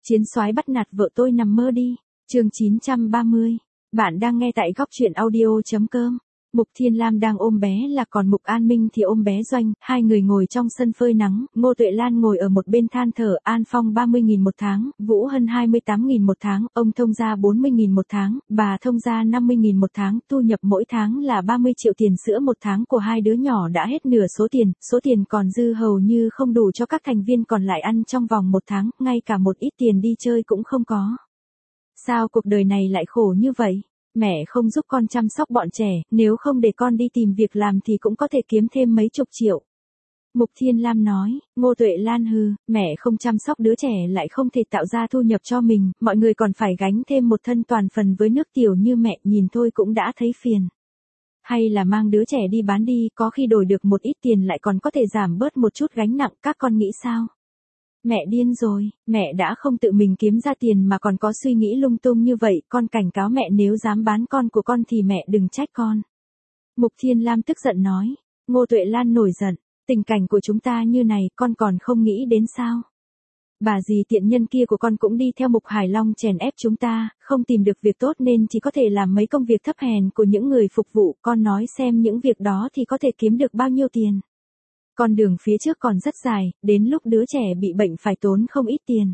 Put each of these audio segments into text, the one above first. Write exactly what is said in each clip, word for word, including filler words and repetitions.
Chiến soái bắt nạt vợ tôi nằm mơ đi. Chương chín trăm ba mươi. Bạn đang nghe tại góc truyện audio chấm com. Mục Thiên Lam đang ôm bé là còn Mục An Minh thì ôm bé Doanh, hai người ngồi trong sân phơi nắng, Ngô Tuệ Lan ngồi ở một bên than thở, An Phong ba mươi nghìn một tháng, Vũ Hân hai mươi tám nghìn một tháng, ông Thông gia bốn mươi nghìn một tháng, bà Thông gia năm mươi nghìn một tháng, thu nhập mỗi tháng là ba mươi triệu tiền sữa một tháng của hai đứa nhỏ đã hết nửa số tiền, số tiền còn dư hầu như không đủ cho các thành viên còn lại ăn trong vòng một tháng, ngay cả một ít tiền đi chơi cũng không có. Sao cuộc đời này lại khổ như vậy? Mẹ không giúp con chăm sóc bọn trẻ, nếu không để con đi tìm việc làm thì cũng có thể kiếm thêm mấy chục triệu. Mục Thiên Lam nói, Ngô Tuệ Lan hừ, mẹ không chăm sóc đứa trẻ lại không thể tạo ra thu nhập cho mình, mọi người còn phải gánh thêm một thân toàn phần với nước tiểu như mẹ, nhìn thôi cũng đã thấy phiền. Hay là mang đứa trẻ đi bán đi, có khi đổi được một ít tiền lại còn có thể giảm bớt một chút gánh nặng, các con nghĩ sao? Mẹ điên rồi, mẹ đã không tự mình kiếm ra tiền mà còn có suy nghĩ lung tung như vậy, con cảnh cáo mẹ nếu dám bán con của con thì mẹ đừng trách con. Mục Thiên Lam tức giận nói, Ngô Tuệ Lan nổi giận, tình cảnh của chúng ta như này con còn không nghĩ đến sao? Bà dì tiện nhân kia của con cũng đi theo Mục Hải Long chèn ép chúng ta, không tìm được việc tốt nên chỉ có thể làm mấy công việc thấp hèn của những người phục vụ, con nói xem những việc đó thì có thể kiếm được bao nhiêu tiền. Con đường phía trước còn rất dài, đến lúc đứa trẻ bị bệnh phải tốn không ít tiền.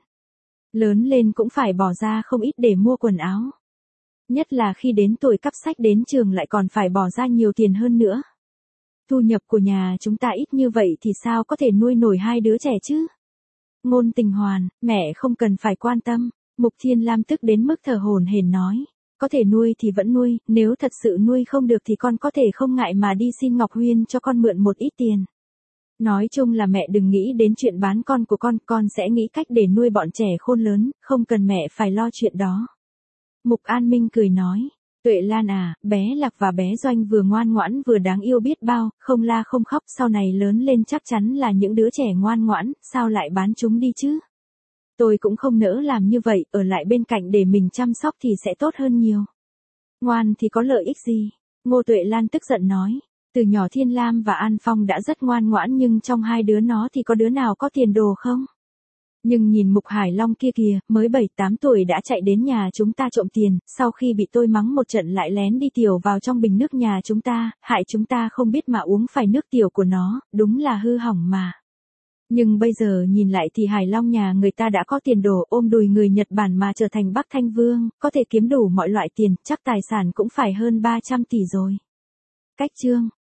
Lớn lên cũng phải bỏ ra không ít để mua quần áo. Nhất là khi đến tuổi cắp sách đến trường lại còn phải bỏ ra nhiều tiền hơn nữa. Thu nhập của nhà chúng ta ít như vậy thì sao có thể nuôi nổi hai đứa trẻ chứ? Ngôn Tình Hoàn, mẹ không cần phải quan tâm. Mục Thiên Lam tức đến mức thở hổn hển nói. Có thể nuôi thì vẫn nuôi, nếu thật sự nuôi không được thì con có thể không ngại mà đi xin Ngọc Huyên cho con mượn một ít tiền. Nói chung là mẹ đừng nghĩ đến chuyện bán con của con, con sẽ nghĩ cách để nuôi bọn trẻ khôn lớn, không cần mẹ phải lo chuyện đó. Mục An Minh cười nói, Tuệ Lan à, bé Lạc và bé Doanh vừa ngoan ngoãn vừa đáng yêu biết bao, không la không khóc, sau này lớn lên chắc chắn là những đứa trẻ ngoan ngoãn, sao lại bán chúng đi chứ? Tôi cũng không nỡ làm như vậy, ở lại bên cạnh để mình chăm sóc thì sẽ tốt hơn nhiều. Ngoan thì có lợi ích gì? Ngô Tuệ Lan tức giận nói. Từ nhỏ Thiên Lam và An Phong đã rất ngoan ngoãn nhưng trong hai đứa nó thì có đứa nào có tiền đồ không? Nhưng nhìn Mục Hải Long kia kìa, mới bảy tám tuổi đã chạy đến nhà chúng ta trộm tiền, sau khi bị tôi mắng một trận lại lén đi tiểu vào trong bình nước nhà chúng ta, hại chúng ta không biết mà uống phải nước tiểu của nó, đúng là hư hỏng mà. Nhưng bây giờ nhìn lại thì Hải Long nhà người ta đã có tiền đồ, ôm đùi người Nhật Bản mà trở thành Bắc Thanh Vương, có thể kiếm đủ mọi loại tiền, chắc tài sản cũng phải hơn ba trăm tỷ rồi. Cách chương